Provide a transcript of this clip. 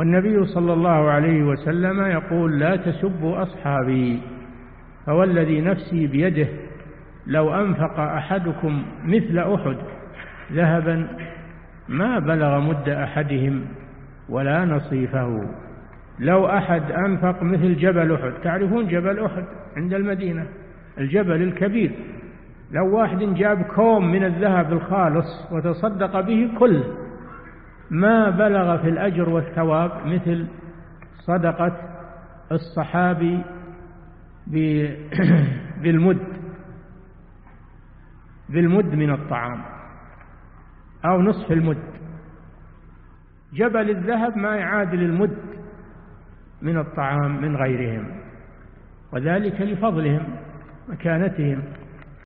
والنبي صلى الله عليه وسلم يقول: لا تسبوا أصحابي، فوالذي نفسي بيده لو أنفق أحدكم مثل أحد ذهبا ما بلغ مد أحدهم ولا نصيفه. لو أحد أنفق مثل جبل أحد، تعرفون جبل أحد عند المدينة الجبل الكبير، لو واحد جاب كوم من الذهب الخالص وتصدق به كله ما بلغ في الأجر والثواب مثل صدقة الصحابي بالمد من الطعام أو نصف المد. جبل الذهب ما يعادل المد من الطعام من غيرهم، وذلك لفضلهم مكانتهم.